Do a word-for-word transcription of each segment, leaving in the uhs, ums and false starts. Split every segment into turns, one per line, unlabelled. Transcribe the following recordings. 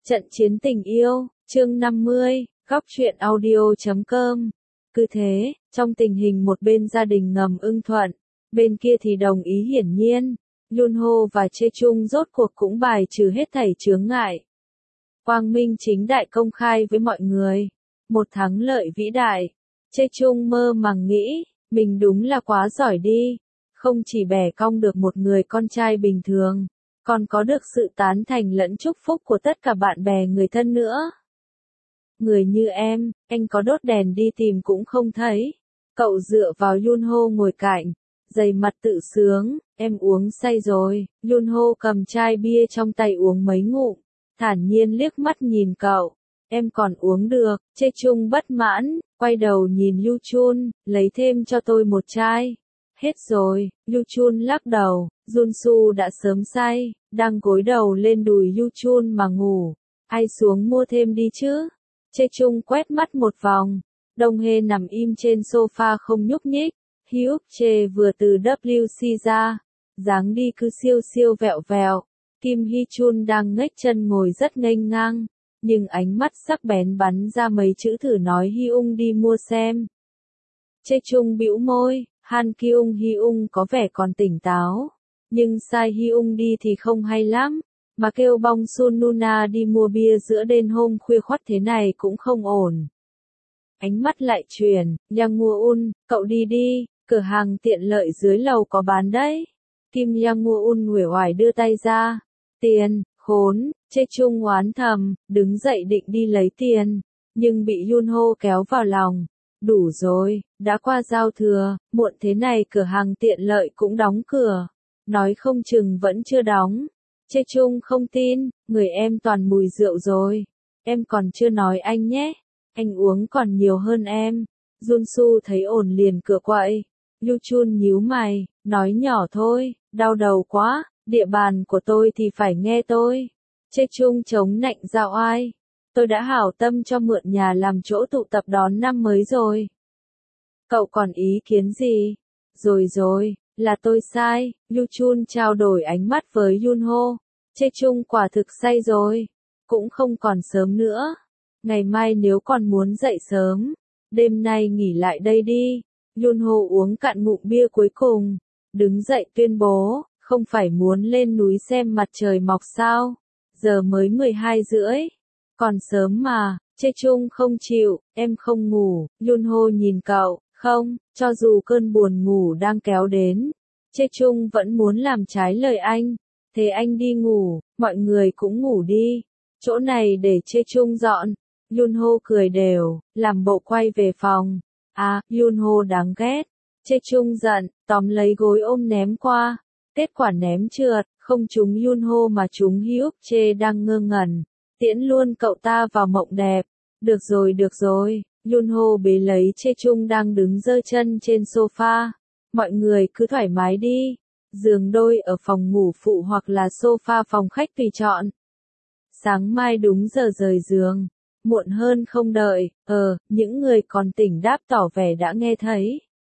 Trận chiến tình yêu, chương năm mươi, góc truyện audio chấm com. Cứ thế, trong tình hình một bên gia đình ngầm ưng thuận, bên kia thì đồng ý hiển nhiên, Yunho và Chae Chung rốt cuộc cũng bài trừ hết thảy chướng ngại. Quang minh chính đại công khai với mọi người, một thắng lợi vĩ đại. Chae Chung mơ màng nghĩ, mình đúng là quá giỏi đi, không chỉ bẻ cong được một người con trai bình thường, còn có được sự tán thành lẫn chúc phúc của tất cả bạn bè người thân nữa. Người như em, anh có đốt đèn đi tìm cũng không thấy. Cậu dựa vào Yunho ngồi cạnh, dày mặt tự sướng, em uống say rồi. Yunho cầm chai bia trong tay uống mấy ngụm, thản nhiên liếc mắt nhìn cậu. Em còn uống được. Chae Chung bất mãn, quay đầu nhìn Yu Chun, lấy thêm cho tôi một chai. Hết rồi. Yu Chun lắc đầu, Junsu đã sớm say, đang gối đầu lên đùi Yu Chun mà ngủ. Ai xuống mua thêm đi chứ? Chae Chung quét mắt một vòng, Dong Hae nằm im trên sofa không nhúc nhích. Hyuk Chae vừa từ W C ra, dáng đi cứ siêu siêu vẹo vẹo. Kim Hee Chun đang ngếch chân ngồi rất nghênh ngang, nhưng ánh mắt sắc bén bắn ra mấy chữ thử nói Hyung đi mua xem. Chae Chung bĩu môi, Han Kyung Hyung có vẻ còn tỉnh táo, nhưng sai Hyung đi thì không hay lắm, mà kêu Bong Sun Nuna đi mua bia giữa đêm hôm khuya khoắt thế này cũng không ổn. Ánh mắt lại chuyển, Yang Woo-un, cậu đi đi, cửa hàng tiện lợi dưới lầu có bán đấy. Kim Yang Woo-un uể oải đưa tay ra. Tiền, khốn. Chae Chung oán thầm, đứng dậy định đi lấy tiền, nhưng bị Yunho kéo vào lòng. Đủ rồi, đã qua giao thừa, muộn thế này cửa hàng tiện lợi cũng đóng cửa. Nói không chừng vẫn chưa đóng. Chae Chung không tin, người em toàn mùi rượu rồi. Em còn chưa nói anh nhé. Anh uống còn nhiều hơn em. Junsu thấy ổn liền cửa quậy. Yu Chun nhíu mày, nói nhỏ thôi, đau đầu quá, địa bàn của tôi thì phải nghe tôi. Chae Chung chống nạnh giao oai. Tôi đã hảo tâm cho mượn nhà làm chỗ tụ tập đón năm mới rồi. Cậu còn ý kiến gì? Rồi rồi, là tôi sai. Yu Chun trao đổi ánh mắt với Yunho. Chae Chung quả thực say rồi. Cũng không còn sớm nữa. Ngày mai nếu còn muốn dậy sớm, đêm nay nghỉ lại đây đi. Yunho uống cạn ngụm bia cuối cùng, đứng dậy tuyên bố, không phải muốn lên núi xem mặt trời mọc sao? Giờ mới mười hai rưỡi. Còn sớm mà. Chae Chung không chịu, em không ngủ. Yunho nhìn cậu, không, cho dù cơn buồn ngủ đang kéo đến, Chae Chung vẫn muốn làm trái lời anh. Thế anh đi ngủ, mọi người cũng ngủ đi. Chỗ này để Chae Chung dọn. Yunho cười đều, làm bộ quay về phòng. À, Yunho đáng ghét. Chae Chung giận, tóm lấy gối ôm ném qua. Kết quả ném trượt, không trúng Yunho mà trúng Hyuk Chae đang ngơ ngẩn. Tiễn luôn cậu ta vào mộng đẹp. Được rồi được rồi. Yunho bế lấy Chae Chung đang đứng giơ chân trên sofa. Mọi người cứ thoải mái đi. Giường đôi ở phòng ngủ phụ hoặc là sofa phòng khách tùy chọn. Sáng mai đúng giờ rời giường. Muộn hơn không đợi. Ờ, những người còn tỉnh đáp tỏ vẻ đã nghe thấy.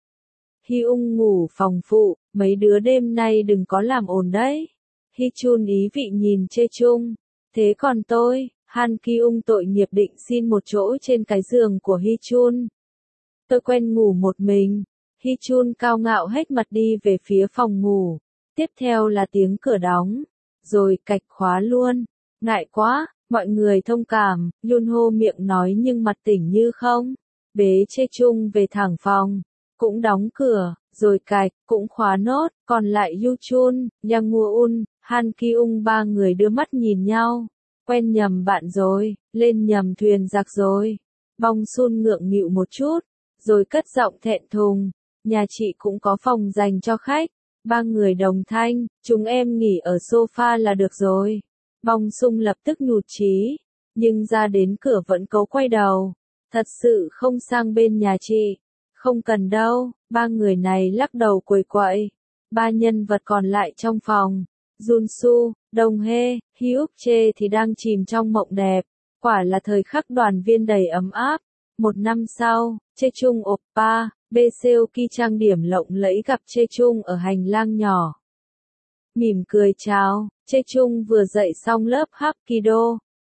Hyung ngủ phòng phụ, mấy đứa đêm nay đừng có làm ồn đấy. Hee Chun ý vị nhìn Chae Chung. Thế còn tôi, Han Kyung tội nghiệp định xin một chỗ trên cái giường của Hee Chun. Tôi quen ngủ một mình. Hee Chun cao ngạo hết mặt đi về phía phòng ngủ. Tiếp theo là tiếng cửa đóng. Rồi cạch khóa luôn. Ngại quá, mọi người thông cảm. Yunho miệng nói nhưng mặt tỉnh như không. Bế Chae Chung về thẳng phòng. Cũng đóng cửa, rồi cạch, cũng khóa nốt. Còn lại Yu Chun, Yang Woo-un, Han Kyung ba người đưa mắt nhìn nhau. Quen nhầm bạn rồi, lên nhầm thuyền giặc rồi. Bong Sun ngượng nghịu một chút, rồi cất giọng thẹn thùng. Nhà chị cũng có phòng dành cho khách. Ba người đồng thanh, chúng em nghỉ ở sofa là được rồi. Bong Sun lập tức nhụt chí, nhưng ra đến cửa vẫn cố quay đầu. Thật sự không sang bên nhà chị. Không cần đâu. Ba người này lắc đầu quầy quậy. Ba nhân vật còn lại trong phòng, Junsu, Dong Hae, Hyuk Chae thì đang chìm trong mộng đẹp. Quả là thời khắc đoàn viên đầy ấm áp. Một năm sau, Chae Chung oppa, Baeseoki trang điểm lộng lẫy gặp Chae Chung ở hành lang nhỏ. Mỉm cười chào, Chae Chung vừa dạy xong lớp Hapkido,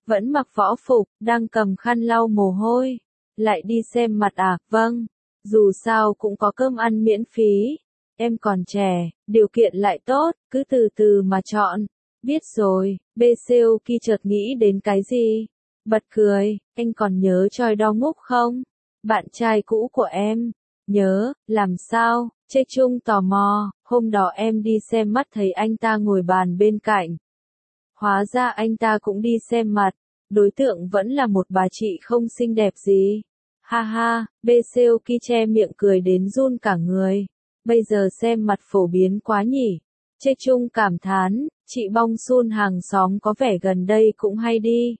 Vẫn mặc võ phục, đang cầm khăn lau mồ hôi. Lại đi xem mặt à, vâng. Dù sao cũng có cơm ăn miễn phí. Em còn trẻ, điều kiện lại tốt, cứ từ từ mà chọn. Biết rồi, bê xê ô ki chợt nghĩ đến cái gì? Bật cười, anh còn nhớ Choi Do Nguk không? Bạn trai cũ của em. Nhớ, làm sao? Chê Chung tò mò, hôm đó em đi xem mắt thấy anh ta ngồi bàn bên cạnh. Hóa ra anh ta cũng đi xem mặt, đối tượng vẫn là một bà chị không xinh đẹp gì. Ha ha, bê xê ô ki che miệng cười đến run cả người. Bây giờ xem mặt phổ biến quá nhỉ. Chê Chung cảm thán, chị Bong Sun hàng xóm có vẻ gần đây cũng hay đi.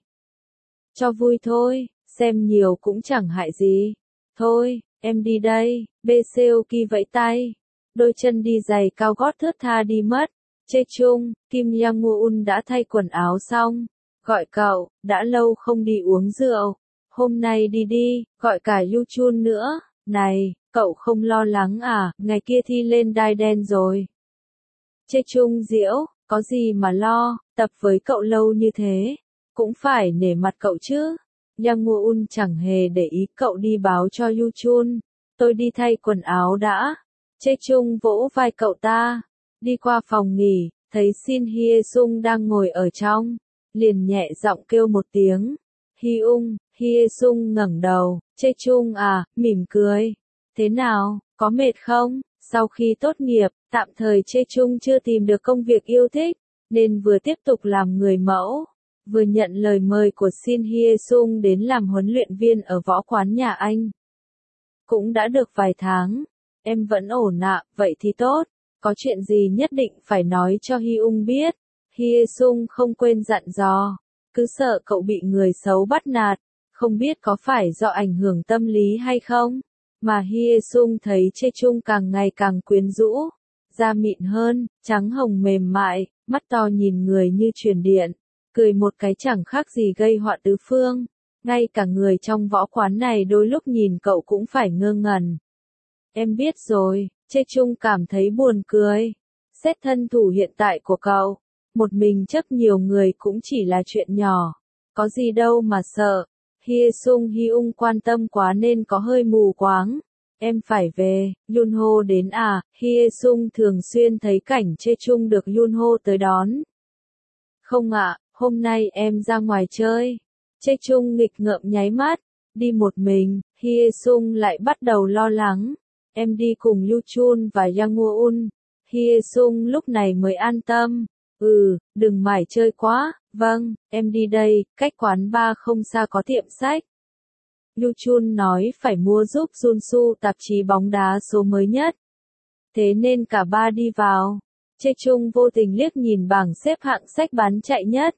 Cho vui thôi, xem nhiều cũng chẳng hại gì. Thôi, em đi đây, bê xê ô ki vẫy tay. Đôi chân đi giày cao gót thướt tha đi mất. Chê Chung, Kim Yang-won đã thay quần áo xong. Gọi cậu, đã lâu không đi uống rượu. Hôm nay đi đi, gọi cả Yu Chun nữa. Này, cậu không lo lắng à, ngày kia thi lên đai đen rồi. Chê Chung giễu, có gì mà lo, tập với cậu lâu như thế. Cũng phải nể mặt cậu chứ. Yang-won chẳng hề để ý cậu đi báo cho Yu Chun. Tôi đi thay quần áo đã. Chê Chung vỗ vai cậu ta. Đi qua phòng nghỉ, thấy Shin Hye-sung đang ngồi ở trong. Liền nhẹ giọng kêu một tiếng. Hi-ung, Hye-sung ngẩng đầu. Chê Chung à, mỉm cười. Thế nào, có mệt không? Sau khi tốt nghiệp, tạm thời Chê Chung chưa tìm được công việc yêu thích, nên vừa tiếp tục làm người mẫu, vừa nhận lời mời của Shin Hye-sung đến làm huấn luyện viên ở võ quán nhà anh. Cũng đã được vài tháng, em vẫn ổn ạ, vậy thì tốt, có chuyện gì nhất định phải nói cho Hi-ung biết. Hye-sung không quên dặn dò, cứ sợ cậu bị người xấu bắt nạt, không biết có phải do ảnh hưởng tâm lý hay không. Mà Hye-sung thấy Chê Chung càng ngày càng quyến rũ, da mịn hơn, trắng hồng mềm mại, mắt to nhìn người như truyền điện, cười một cái chẳng khác gì gây họa tứ phương. Ngay cả người trong võ quán này đôi lúc nhìn cậu cũng phải ngơ ngẩn. Em biết rồi, Chê Chung cảm thấy buồn cười. Xét thân thủ hiện tại của cậu, một mình chấp nhiều người cũng chỉ là chuyện nhỏ, có gì đâu mà sợ. Hye-sung Hi-ung quan tâm quá nên có hơi mù quáng. Em phải về, Yunho đến à, Hye-sung thường xuyên thấy cảnh Chê Chung được Yunho tới đón. Không ạ, hôm nay em ra ngoài chơi. Chê Chung nghịch ngợm nháy mắt, đi một mình, Hye-sung lại bắt đầu lo lắng. Em đi cùng Yu Chun và Yang-won. Hye-sung lúc này mới an tâm. Ừ, đừng mải chơi quá. Vâng, em đi đây, cách quán bar không xa có tiệm sách. Yu Chun nói phải mua giúp Junsu tạp chí bóng đá số mới nhất. Thế nên cả ba đi vào. Chê Chung vô tình liếc nhìn bảng xếp hạng sách bán chạy nhất.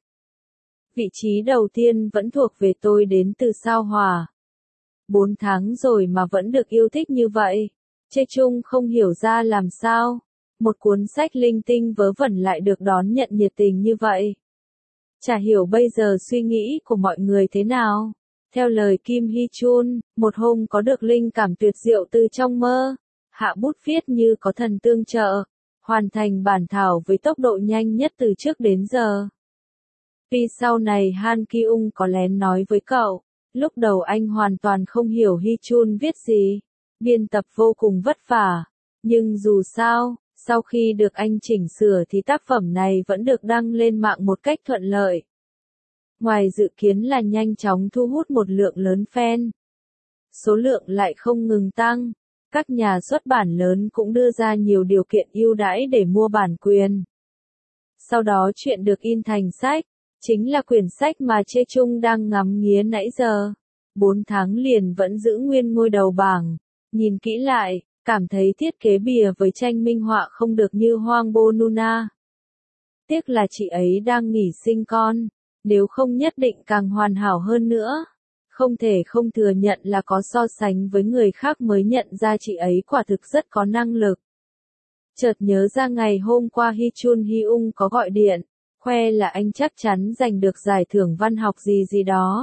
Vị trí đầu tiên vẫn thuộc về tôi đến từ Sao Hỏa. Bốn tháng rồi mà vẫn được yêu thích như vậy. Chê Chung không hiểu ra làm sao. Một cuốn sách linh tinh vớ vẩn lại được đón nhận nhiệt tình như vậy. Chả hiểu bây giờ suy nghĩ của mọi người thế nào. Theo lời Kim Hee Chun, một hôm có được linh cảm tuyệt diệu từ trong mơ. Hạ bút viết như có thần tương trợ. Hoàn thành bản thảo với tốc độ nhanh nhất từ trước đến giờ. Vì sau này Han Ki-ung có lén nói với cậu. Lúc đầu anh hoàn toàn không hiểu Hee Chun viết gì. Biên tập vô cùng vất vả. Nhưng dù sao, sau khi được anh chỉnh sửa thì tác phẩm này vẫn được đăng lên mạng một cách thuận lợi. Ngoài dự kiến là nhanh chóng thu hút một lượng lớn fan. Số lượng lại không ngừng tăng. Các nhà xuất bản lớn cũng đưa ra nhiều điều kiện ưu đãi để mua bản quyền. Sau đó chuyện được in thành sách, chính là quyển sách mà Chê Chung đang ngắm nghía nãy giờ. Bốn tháng liền vẫn giữ nguyên ngôi đầu bảng. Nhìn kỹ lại, cảm thấy thiết kế bìa với tranh minh họa không được như Hwang Bo-nuna. Tiếc là chị ấy đang nghỉ sinh con, nếu không nhất định càng hoàn hảo hơn nữa. Không thể không thừa nhận là có so sánh với người khác mới nhận ra chị ấy quả thực rất có năng lực. Chợt nhớ ra ngày hôm qua Hee Chun Hi-ung có gọi điện, khoe là anh chắc chắn giành được giải thưởng văn học gì gì đó.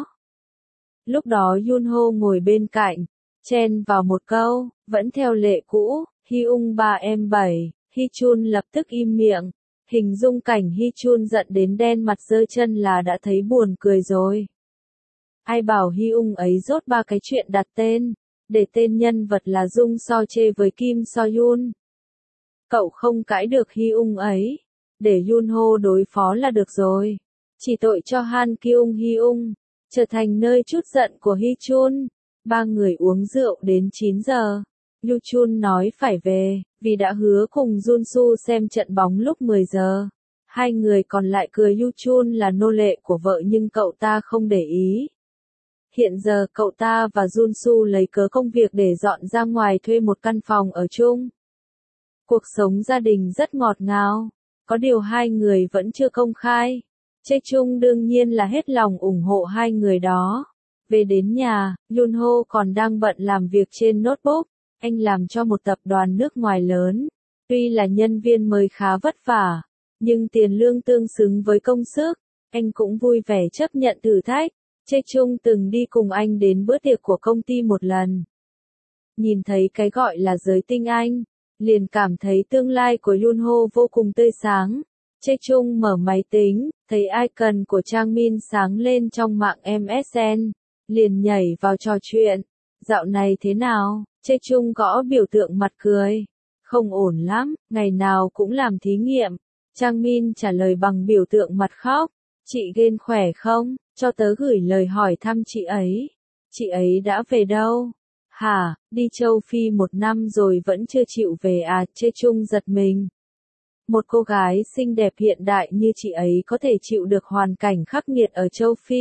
Lúc đó Yunho ngồi bên cạnh, chen vào một câu, vẫn theo lệ cũ, Hi-ung ba em bảy, Hee Chun lập tức im miệng. Hình dung cảnh Hy Chun giận đến đen mặt giơ chân là đã thấy buồn cười rồi. Ai bảo Hy Ung ấy rốt ba cái chuyện đặt tên, để tên nhân vật là Dung So chê với Kim So Yoon. Cậu không cãi được Hy Ung ấy, để Yoon Ho đối phó là được rồi. Chỉ tội cho Han Kyung Hy Ung, trở thành nơi trút giận của Hy Chun. Ba người uống rượu đến chín giờ. Yu Chun nói phải về, vì đã hứa cùng Jun Su xem trận bóng lúc mười giờ. Hai người còn lại cười Yu Chun là nô lệ của vợ nhưng cậu ta không để ý. Hiện giờ cậu ta và Jun Su lấy cớ công việc để dọn ra ngoài thuê một căn phòng ở chung. Cuộc sống gia đình rất ngọt ngào, có điều hai người vẫn chưa công khai. Chae Chung đương nhiên là hết lòng ủng hộ hai người đó. Về đến nhà, Yoon Ho còn đang bận làm việc trên notebook. Anh làm cho một tập đoàn nước ngoài lớn. Tuy là nhân viên mới khá vất vả, nhưng tiền lương tương xứng với công sức. Anh cũng vui vẻ chấp nhận thử thách. Chae Chung từng đi cùng anh đến bữa tiệc của công ty một lần. Nhìn thấy cái gọi là giới tinh anh, liền cảm thấy tương lai của Yoon Ho vô cùng tươi sáng. Chae Chung mở máy tính, thấy icon của Chang Min sáng lên trong mạng em ét en, liền nhảy vào trò chuyện. Dạo này thế nào? Chae Chung gõ biểu tượng mặt cười. Không ổn lắm, ngày nào cũng làm thí nghiệm. Chang Min trả lời bằng biểu tượng mặt khóc. Chị Gen khỏe không? Cho tớ gửi lời hỏi thăm chị ấy. Chị ấy đã về đâu? Hả, đi châu Phi một năm rồi vẫn chưa chịu về à? Chae Chung giật mình. Một cô gái xinh đẹp hiện đại như chị ấy có thể chịu được hoàn cảnh khắc nghiệt ở châu Phi.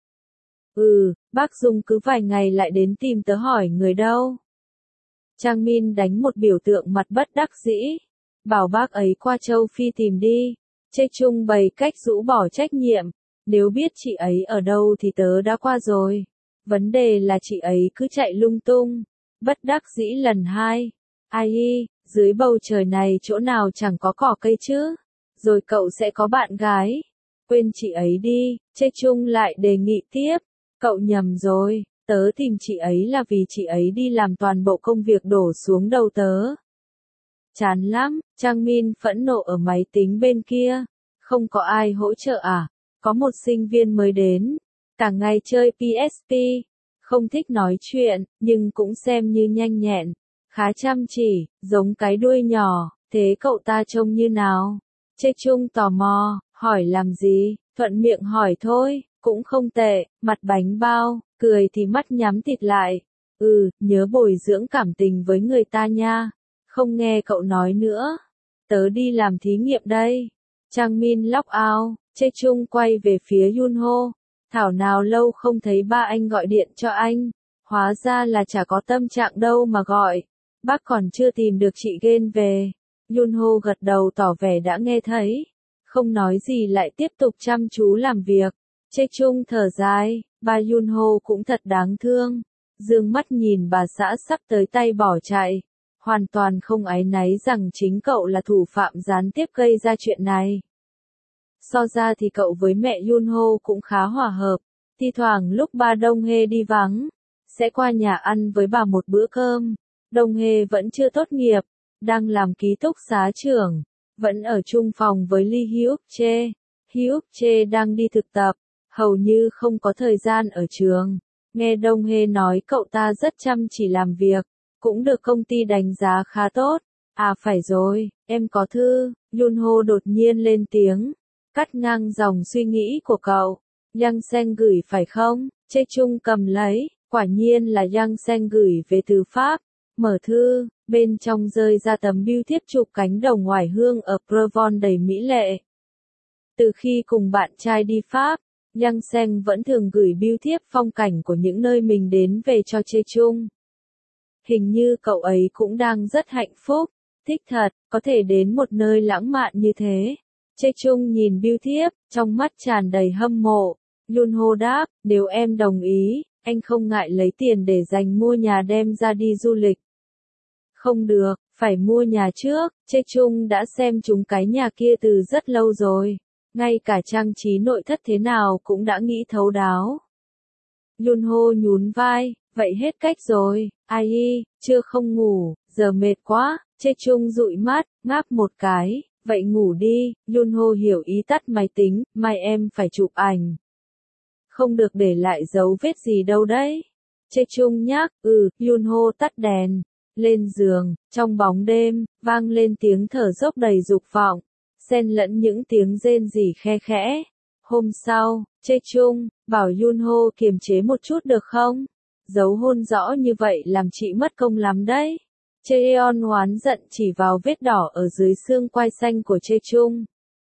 Ừ, bác Dung cứ vài ngày lại đến tìm tớ hỏi người đâu. Chang Min đánh một biểu tượng mặt bất đắc dĩ. Bảo bác ấy qua châu Phi tìm đi. Chae Chung bày cách rũ bỏ trách nhiệm. Nếu biết chị ấy ở đâu thì tớ đã qua rồi. Vấn đề là chị ấy cứ chạy lung tung. Bất đắc dĩ lần hai. Ai hi, dưới bầu trời này chỗ nào chẳng có cỏ cây chứ. Rồi cậu sẽ có bạn gái. Quên chị ấy đi. Chae Chung lại đề nghị tiếp. Cậu nhầm rồi. Tớ tìm chị ấy là vì chị ấy đi làm toàn bộ công việc đổ xuống đầu tớ. Chán lắm. Chang Min phẫn nộ ở máy tính bên kia. Không có ai hỗ trợ à? Có một sinh viên mới đến. Cả ngày chơi pê ét pê. Không thích nói chuyện, nhưng cũng xem như nhanh nhẹn. Khá chăm chỉ, giống cái đuôi nhỏ. Thế cậu ta trông như nào? Chae Chung tò mò, hỏi làm gì? Thuận miệng hỏi thôi, cũng không tệ. Mặt bánh bao, cười thì mắt nhắm tịt lại. Ừ, nhớ bồi dưỡng cảm tình với người ta nha. Không nghe cậu nói nữa. Tớ đi làm thí nghiệm đây. Chang Min log out. Chae Chung quay về phía Yoon Ho. Thảo nào lâu không thấy ba anh gọi điện cho anh. Hóa ra là chả có tâm trạng đâu mà gọi. Bác còn chưa tìm được chị Gen về. Yoon Ho gật đầu tỏ vẻ đã nghe thấy. Không nói gì lại tiếp tục chăm chú làm việc. Chae Chung thở dài. Ba Yoon Ho cũng thật đáng thương. Dương mắt nhìn bà xã sắp tới tay bỏ chạy. Hoàn toàn không áy náy rằng chính cậu là thủ phạm gián tiếp gây ra chuyện này. So ra thì cậu với mẹ Yoon Ho cũng khá hòa hợp. Thi thoảng lúc ba Dong Hae đi vắng, sẽ qua nhà ăn với bà một bữa cơm. Dong Hae vẫn chưa tốt nghiệp, đang làm ký túc xá trưởng, vẫn ở chung phòng với Lee Hyuk Chae. Hyuk Chae đang đi thực tập, hầu như không có thời gian ở trường. Nghe Dong Hae nói cậu ta rất chăm chỉ làm việc, cũng được công ty đánh giá khá tốt. À phải rồi, em có thư. Yoon Ho đột nhiên lên tiếng, cắt ngang dòng suy nghĩ của cậu. Yang Seng gửi phải không? Chae Chung cầm lấy, quả nhiên là Yang Seng gửi về từ Pháp. Mở thư, bên trong rơi ra tấm bưu thiếp chụp cánh đồng ngoải hương ở Provence đầy mỹ lệ. Từ khi cùng bạn trai đi Pháp, Yang Seng vẫn thường gửi bưu thiếp phong cảnh của những nơi mình đến về cho Chae Chung. Hình như cậu ấy cũng đang rất hạnh phúc. Thích thật, có thể đến một nơi lãng mạn như thế. Chae Chung nhìn bưu thiếp, trong mắt tràn đầy hâm mộ. Yoon Ho đáp, nếu em đồng ý, anh không ngại lấy tiền để dành mua nhà đem ra đi du lịch. Không được, phải mua nhà trước. Chae Chung đã xem chúng cái nhà kia từ rất lâu rồi. Ngay cả trang trí nội thất thế nào cũng đã nghĩ thấu đáo. Yoon Ho nhún vai, vậy hết cách rồi. Ai hi, chưa không ngủ, giờ mệt quá. Chae Chung dụi mắt, ngáp một cái, Vậy ngủ đi, Yunho hiểu ý tắt máy tính, mai em phải chụp ảnh. Không được để lại dấu vết gì đâu đấy. Chae-chung nhắc, ừ, Yunho tắt đèn. Lên giường, trong bóng đêm, vang lên tiếng thở dốc đầy dục vọng, xen lẫn những tiếng rên rỉ khe khẽ. Hôm sau, Chae-chung bảo Yunho kiềm chế một chút được không? Dấu hôn rõ như vậy làm chị mất công lắm đấy. Chaeyeon oán giận chỉ vào vết đỏ ở dưới xương quai xanh của Chae-chung.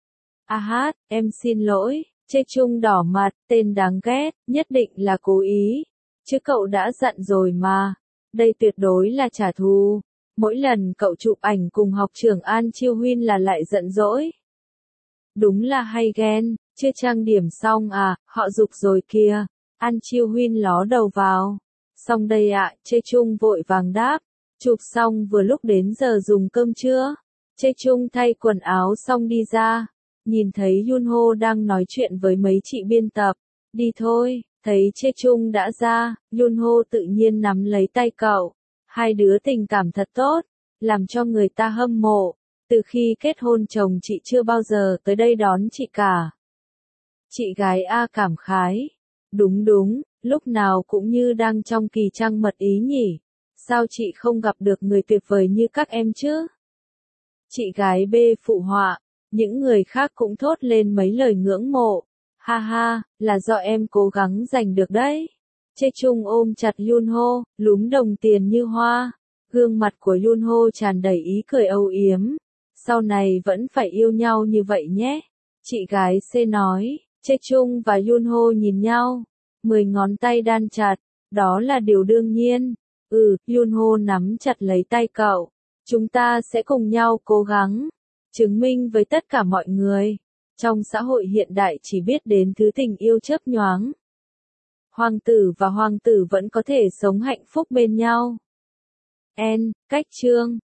A hát, em xin lỗi. Chae-chung đỏ mặt, tên đáng ghét, nhất định là cố ý. Chứ cậu đã dặn rồi mà. Đây tuyệt đối là trả thù. Mỗi lần cậu chụp ảnh cùng học trưởng An Chiêu Huynh là lại giận dỗi. Đúng là hay ghen, chưa trang điểm xong à, họ giục rồi kìa. An Chiêu Huynh ló đầu vào. Xong đây ạ, à, Chae-chung vội vàng đáp. Chụp xong vừa lúc đến giờ dùng cơm trưa. Chae-chung thay quần áo xong đi ra. Nhìn thấy Yunho đang nói chuyện với mấy chị biên tập. Đi thôi, thấy Chae-chung đã ra, Yunho tự nhiên nắm lấy tay cậu. Hai đứa tình cảm thật tốt, làm cho người ta hâm mộ. Từ khi kết hôn chồng chị chưa bao giờ tới đây đón chị cả. Chị gái A cảm khái. Đúng đúng, lúc nào cũng như đang trong kỳ trăng mật ý nhỉ. Sao chị không gặp được người tuyệt vời như các em chứ? Chị gái B phụ họa. Những người khác cũng thốt lên mấy lời ngưỡng mộ. Ha ha, là do em cố gắng giành được đấy. Chae-chung ôm chặt Yunho, lúm đồng tiền như hoa. Gương mặt của Yunho tràn đầy ý cười âu yếm. Sau này vẫn phải yêu nhau như vậy nhé. Chị gái C nói. Chae-chung và Yunho nhìn nhau. Mười ngón tay đan chặt. Đó là điều đương nhiên. Ừ, Yunho nắm chặt lấy tay cậu. Chúng ta sẽ cùng nhau cố gắng. Chứng minh với tất cả mọi người. Trong xã hội hiện đại chỉ biết đến thứ tình yêu chớp nhoáng. Hoàng tử và hoàng tử vẫn có thể sống hạnh phúc bên nhau. N. Cách chương